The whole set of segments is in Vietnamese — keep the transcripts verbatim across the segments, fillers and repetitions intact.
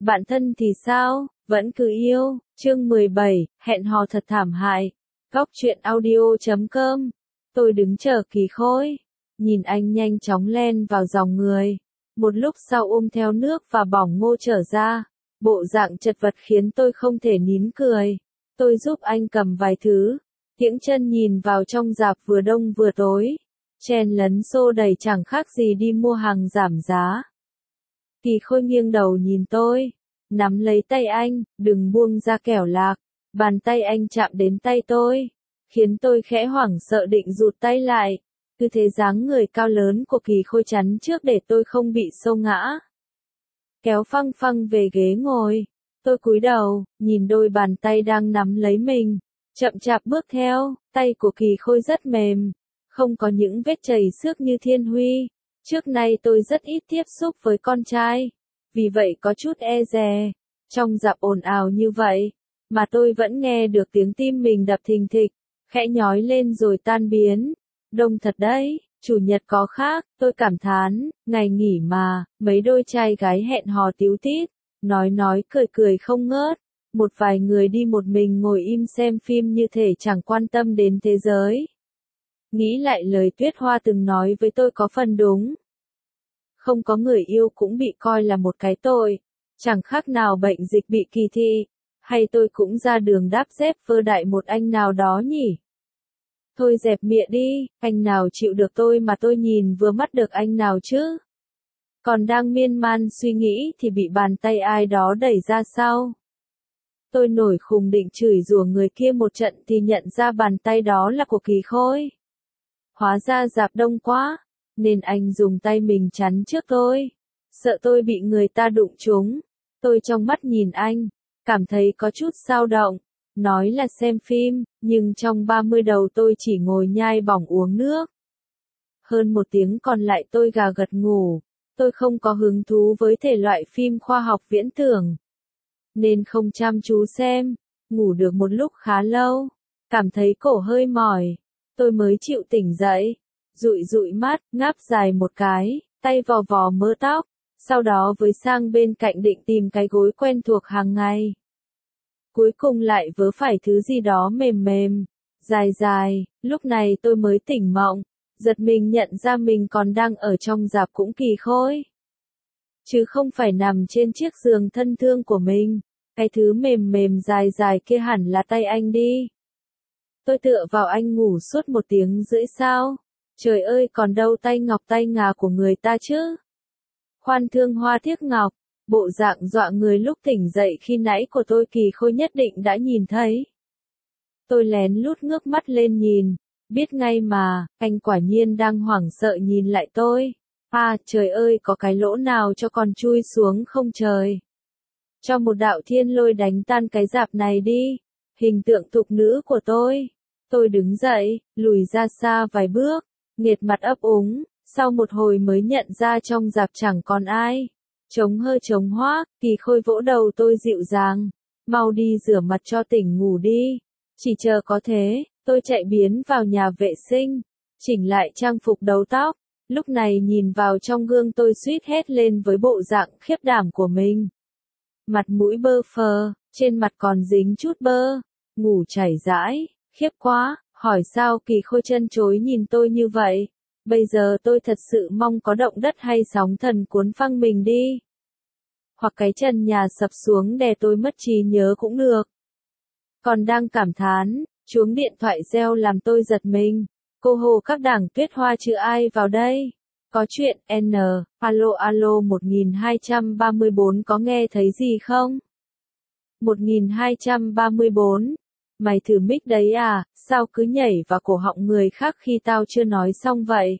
Bạn thân thì sao, vẫn cứ yêu, chương mười bảy, hẹn hò thật thảm hại. Góc truyện audio chấm com. Tôi đứng chờ Kỳ Khôi, nhìn anh nhanh chóng len vào dòng người. Một lúc sau ôm theo nước và bỏng ngô trở ra, bộ dạng chật vật khiến tôi không thể nín cười. Tôi giúp anh cầm vài thứ, kiễng chân nhìn vào trong rạp vừa đông vừa tối, chen lấn xô đẩy chẳng khác gì đi mua hàng giảm giá. Kỳ Khôi nghiêng đầu nhìn tôi, nắm lấy tay anh, đừng buông ra kẻo lạc. Bàn tay anh chạm đến tay tôi, khiến tôi khẽ hoảng sợ định rụt tay lại. Cứ thế dáng người cao lớn của Kỳ Khôi chắn trước để tôi không bị xô ngã. Kéo phăng phăng về ghế ngồi, tôi cúi đầu, nhìn đôi bàn tay đang nắm lấy mình, chậm chạp bước theo. Tay của Kỳ Khôi rất mềm, không có những vết chảy xước như Thiên Huy. Trước nay tôi rất ít tiếp xúc với con trai, vì vậy có chút e dè. Trong rạp ồn ào như vậy, mà tôi vẫn nghe được tiếng tim mình đập thình thịch, khẽ nhói lên rồi tan biến. Đông thật đấy, chủ nhật có khác, tôi cảm thán, ngày nghỉ mà, mấy đôi trai gái hẹn hò tíu tít, nói nói cười cười không ngớt. Một vài người đi một mình ngồi im xem phim như thể chẳng quan tâm đến thế giới. Nghĩ lại lời Tuyết Hoa từng nói với tôi có phần đúng. Không có người yêu cũng bị coi là một cái tội, chẳng khác nào bệnh dịch bị kỳ thị, hay tôi cũng ra đường đáp dép vơ đại một anh nào đó nhỉ? Thôi dẹp miệng đi, anh nào chịu được tôi mà tôi nhìn vừa mắt được anh nào chứ? Còn đang miên man suy nghĩ thì bị bàn tay ai đó đẩy ra sau. Tôi nổi khùng định chửi rủa người kia một trận thì nhận ra bàn tay đó là của Kỳ Khôi. Hóa ra rạp đông quá, nên anh dùng tay mình chắn trước tôi, sợ tôi bị người ta đụng trúng. Tôi trong mắt nhìn anh, cảm thấy có chút dao động, nói là xem phim, nhưng trong ba mươi đầu tôi chỉ ngồi nhai bỏng uống nước. Hơn một tiếng còn lại tôi gà gật ngủ, tôi không có hứng thú với thể loại phim khoa học viễn tưởng, nên không chăm chú xem, ngủ được một lúc khá lâu, cảm thấy cổ hơi mỏi, tôi mới chịu tỉnh dậy, dụi dụi mắt, ngáp dài một cái, tay vò vò mớ tóc, sau đó với sang bên cạnh định tìm cái gối quen thuộc hàng ngày. Cuối cùng lại vớ phải thứ gì đó mềm mềm, dài dài, lúc này tôi mới tỉnh mộng, giật mình nhận ra mình còn đang ở trong rạp cũng Kỳ Khôi. Chứ không phải nằm trên chiếc giường thân thương của mình, cái thứ mềm mềm dài dài kia hẳn là tay anh đi. Tôi tựa vào anh ngủ suốt một tiếng rưỡi sao, trời ơi còn đâu tay ngọc tay ngà của người ta chứ. Khoan thương hoa thiếc ngọc, bộ dạng dọa người lúc tỉnh dậy khi nãy của tôi Kỳ Khôi nhất định đã nhìn thấy. Tôi lén lút ngước mắt lên nhìn, biết ngay mà, anh quả nhiên đang hoảng sợ nhìn lại tôi. À, trời ơi có cái lỗ nào cho con chui xuống không trời. Cho một đạo thiên lôi đánh tan cái rạp này đi. Hình tượng thục nữ của tôi. Tôi đứng dậy, lùi ra xa vài bước, nghệt mặt ấp úng, sau một hồi mới nhận ra trong rạp chẳng còn ai. Trống hơ trống hoác, Kỳ Khôi vỗ đầu tôi dịu dàng, mau đi rửa mặt cho tỉnh ngủ đi. Chỉ chờ có thế, tôi chạy biến vào nhà vệ sinh, chỉnh lại trang phục đầu tóc. Lúc này nhìn vào trong gương tôi suýt hét lên với bộ dạng khiếp đảm của mình. Mặt mũi bơ phờ, trên mặt còn dính chút bơ, ngủ chảy rãi, khiếp quá, hỏi sao Kỳ Khôi chân chối nhìn tôi như vậy. Bây giờ tôi thật sự mong có động đất hay sóng thần cuốn phăng mình đi. Hoặc cái trần nhà sập xuống đè tôi mất trí nhớ cũng được. Còn đang cảm thán, chuông điện thoại reo làm tôi giật mình. Cô hồ các đảng Tuyết Hoa chứ ai vào đây? Có chuyện, N, alo alo một nghìn hai trăm ba mươi bốn có nghe thấy gì không? một nghìn hai trăm ba mươi bốn, mày thử mic đấy à, sao cứ nhảy vào cổ họng người khác khi tao chưa nói xong vậy?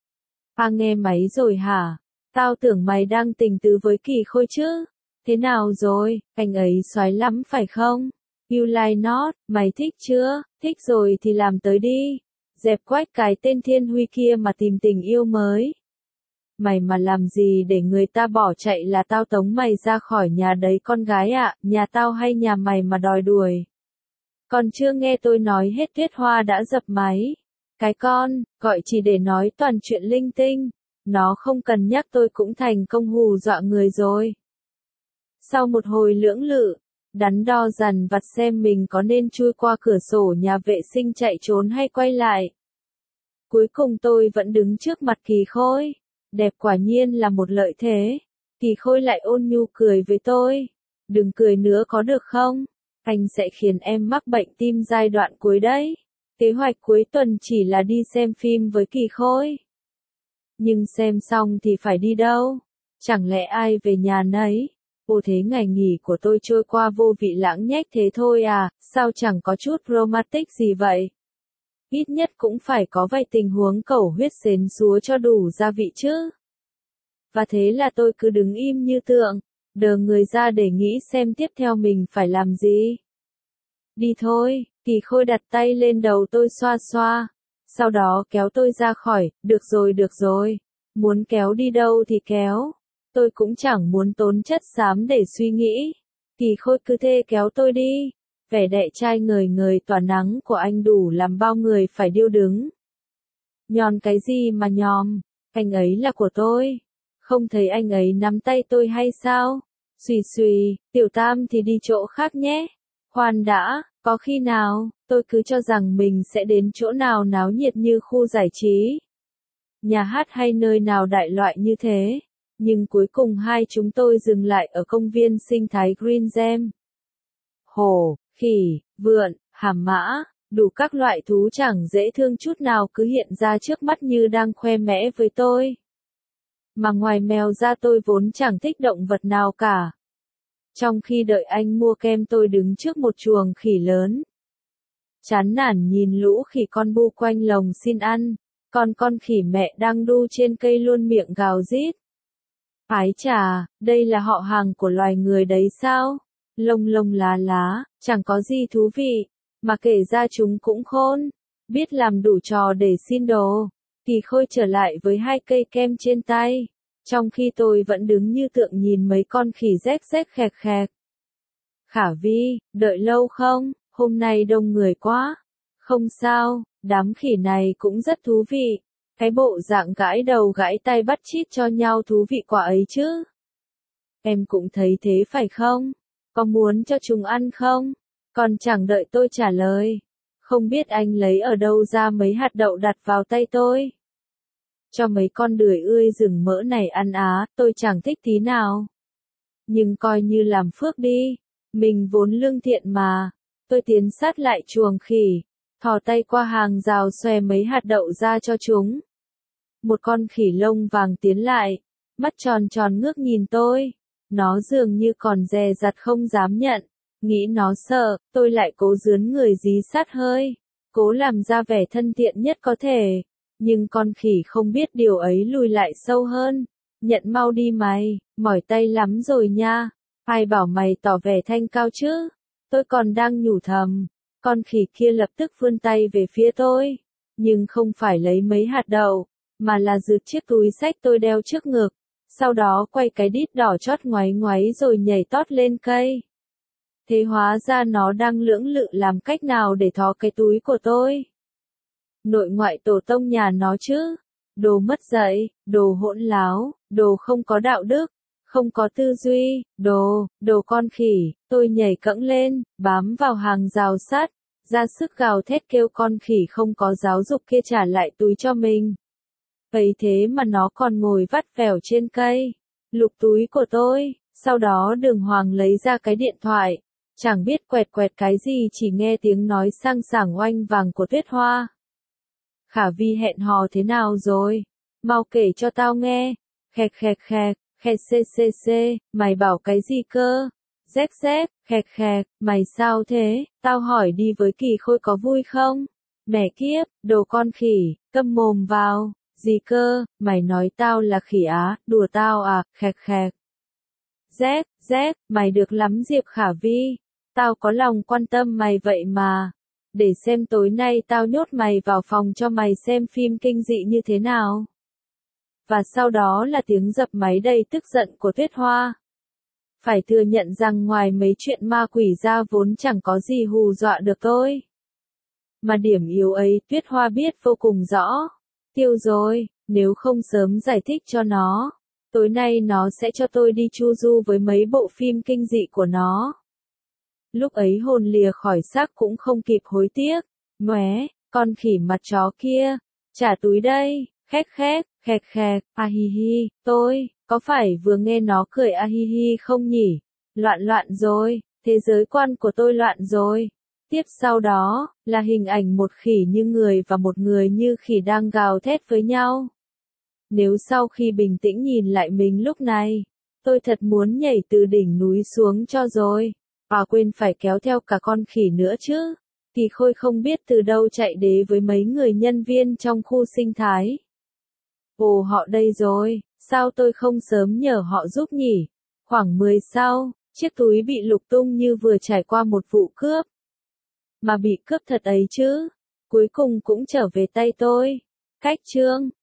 À nghe máy rồi hả? Tao tưởng mày đang tình tứ với Kỳ Khôi chứ? Thế nào rồi, anh ấy xoái lắm phải không? You like not, mày thích chưa? Thích rồi thì làm tới đi. Dẹp quách cái tên Thiên Huy kia mà tìm tình yêu mới. Mày mà làm gì để người ta bỏ chạy là tao tống mày ra khỏi nhà đấy con gái ạ, nhà tao hay nhà mày mà đòi đuổi. Còn chưa nghe tôi nói hết Tuyết Hoa đã dập máy. Cái con, gọi chỉ để nói toàn chuyện linh tinh. Nó không cần nhắc tôi cũng thành công hù dọa người rồi. Sau một hồi lưỡng lự, đắn đo dằn vặt xem mình có nên chui qua cửa sổ nhà vệ sinh chạy trốn hay quay lại. Cuối cùng tôi vẫn đứng trước mặt Kỳ Khôi. Đẹp quả nhiên là một lợi thế. Kỳ Khôi lại ôn nhu cười với tôi. Đừng cười nữa có được không? Anh sẽ khiến em mắc bệnh tim giai đoạn cuối đấy. Kế hoạch cuối tuần chỉ là đi xem phim với Kỳ Khôi. Nhưng xem xong thì phải đi đâu? Chẳng lẽ ai về nhà nấy? Ô thế ngày nghỉ của tôi trôi qua vô vị lãng nhách thế thôi à, sao chẳng có chút romantic gì vậy? Ít nhất cũng phải có vài tình huống cầu huyết xến xúa cho đủ gia vị chứ. Và thế là tôi cứ đứng im như tượng, đờ người ra để nghĩ xem tiếp theo mình phải làm gì. Đi thôi, Kỳ Khôi đặt tay lên đầu tôi xoa xoa. Sau đó kéo tôi ra khỏi, được rồi được rồi. Muốn kéo đi đâu thì kéo. Tôi cũng chẳng muốn tốn chất xám để suy nghĩ. Kỳ Khôi cứ thế kéo tôi đi. Vẻ đẹp trai ngời ngời tỏa nắng của anh đủ làm bao người phải điêu đứng. Nhòn cái gì mà nhòm, anh ấy là của tôi. Không thấy anh ấy nắm tay tôi hay sao? Xùy xùy, tiểu tam thì đi chỗ khác nhé. Khoan đã, có khi nào, tôi cứ cho rằng mình sẽ đến chỗ nào náo nhiệt như khu giải trí, nhà hát hay nơi nào đại loại như thế. Nhưng cuối cùng hai chúng tôi dừng lại ở công viên sinh thái Green Gem. Hổ, khỉ, vượn, hàm mã, đủ các loại thú chẳng dễ thương chút nào cứ hiện ra trước mắt như đang khoe mẽ với tôi. Mà ngoài mèo ra tôi vốn chẳng thích động vật nào cả. Trong khi đợi anh mua kem tôi đứng trước một chuồng khỉ lớn. Chán nản nhìn lũ khỉ con bu quanh lồng xin ăn, còn con khỉ mẹ đang đu trên cây luôn miệng gào rít. Ái chà, đây là họ hàng của loài người đấy sao? Lông lông lá lá, chẳng có gì thú vị, mà kể ra chúng cũng khôn, biết làm đủ trò để xin đồ. Kỳ Khôi trở lại với hai cây kem trên tay, trong khi tôi vẫn đứng như tượng nhìn mấy con khỉ rách rách khẹt khẹt. Khả Vi, đợi lâu không? Hôm nay đông người quá. Không sao, đám khỉ này cũng rất thú vị. Cái bộ dạng gãi đầu gãi tay bắt chít cho nhau thú vị quả ấy chứ. Em cũng thấy thế phải không? Có muốn cho chúng ăn không? Còn chẳng đợi tôi trả lời. Không biết anh lấy ở đâu ra mấy hạt đậu đặt vào tay tôi. Cho mấy con đười ươi rừng mỡ này ăn á, tôi chẳng thích tí nào. Nhưng coi như làm phước đi. Mình vốn lương thiện mà. Tôi tiến sát lại chuồng khỉ. Thò tay qua hàng rào xòe mấy hạt đậu ra cho chúng. Một con khỉ lông vàng tiến lại. Mắt tròn tròn ngước nhìn tôi. Nó dường như còn dè dặt không dám nhận. Nghĩ nó sợ, tôi lại cố dướn người dí sát hơi. Cố làm ra vẻ thân thiện nhất có thể. Nhưng con khỉ không biết điều ấy lùi lại sâu hơn. Nhận mau đi mày, mỏi tay lắm rồi nha. Ai bảo mày tỏ vẻ thanh cao chứ? Tôi còn đang nhủ thầm. Con khỉ kia lập tức vươn tay về phía tôi. Nhưng không phải lấy mấy hạt đậu, mà là rượt chiếc túi xách tôi đeo trước ngực. Sau đó quay cái đít đỏ chót ngoáy ngoáy rồi nhảy tót lên cây. Thế hóa ra nó đang lưỡng lự làm cách nào để thò cái túi của tôi. Nội ngoại tổ tông nhà nó chứ. Đồ mất dạy, đồ hỗn láo, đồ không có đạo đức, không có tư duy, đồ, đồ con khỉ. Tôi nhảy cẫng lên, bám vào hàng rào sắt, ra sức gào thét kêu con khỉ không có giáo dục kia trả lại túi cho mình. Vậy thế mà nó còn ngồi vắt vẻo trên cây, lục túi của tôi. Sau đó Đường Hoàng lấy ra cái điện thoại, chẳng biết quẹt quẹt cái gì, chỉ nghe tiếng nói sang sảng oanh vàng của Tuyết Hoa. Khả Vi hẹn hò thế nào rồi? Mau kể cho tao nghe. Khẹt khẹt khẹt, khẹt xê xê xê, mày bảo cái gì cơ? Rét rét, khẹt khẹt, mày sao thế? Tao hỏi đi với Kỳ Khôi có vui không? Mẹ kiếp, đồ con khỉ, câm mồm vào. Gì cơ, mày nói tao là khỉ á, đùa tao à, khẹt khẹt. Rét, rét, mày được lắm Diệp Khả Vi. Tao có lòng quan tâm mày vậy mà. Để xem tối nay tao nhốt mày vào phòng cho mày xem phim kinh dị như thế nào. Và sau đó là tiếng dập máy đầy tức giận của Tuyết Hoa. Phải thừa nhận rằng ngoài mấy chuyện ma quỷ ra vốn chẳng có gì hù dọa được tôi. Mà điểm yếu ấy Tuyết Hoa biết vô cùng rõ. Tiêu rồi, nếu không sớm giải thích cho nó. Tối nay nó sẽ cho tôi đi chu du với mấy bộ phim kinh dị của nó. Lúc ấy hồn lìa khỏi xác cũng không kịp hối tiếc. Ngoé, con khỉ mặt chó kia, trả túi đây, khét khét, khẹt khẹt, a hi hi, tôi, có phải vừa nghe nó cười a hi hi không nhỉ? Loạn loạn rồi, thế giới quan của tôi loạn rồi. Tiếp sau đó, là hình ảnh một khỉ như người và một người như khỉ đang gào thét với nhau. Nếu sau khi bình tĩnh nhìn lại mình lúc này, tôi thật muốn nhảy từ đỉnh núi xuống cho rồi. À quên phải kéo theo cả con khỉ nữa chứ. Kỳ Khôi không biết từ đâu chạy đến với mấy người nhân viên trong khu sinh thái. Ồ họ đây rồi, sao tôi không sớm nhờ họ giúp nhỉ? Khoảng mười sau, chiếc túi bị lục tung như vừa trải qua một vụ cướp. Mà bị cướp thật ấy chứ, cuối cùng cũng trở về tay tôi. Cách chương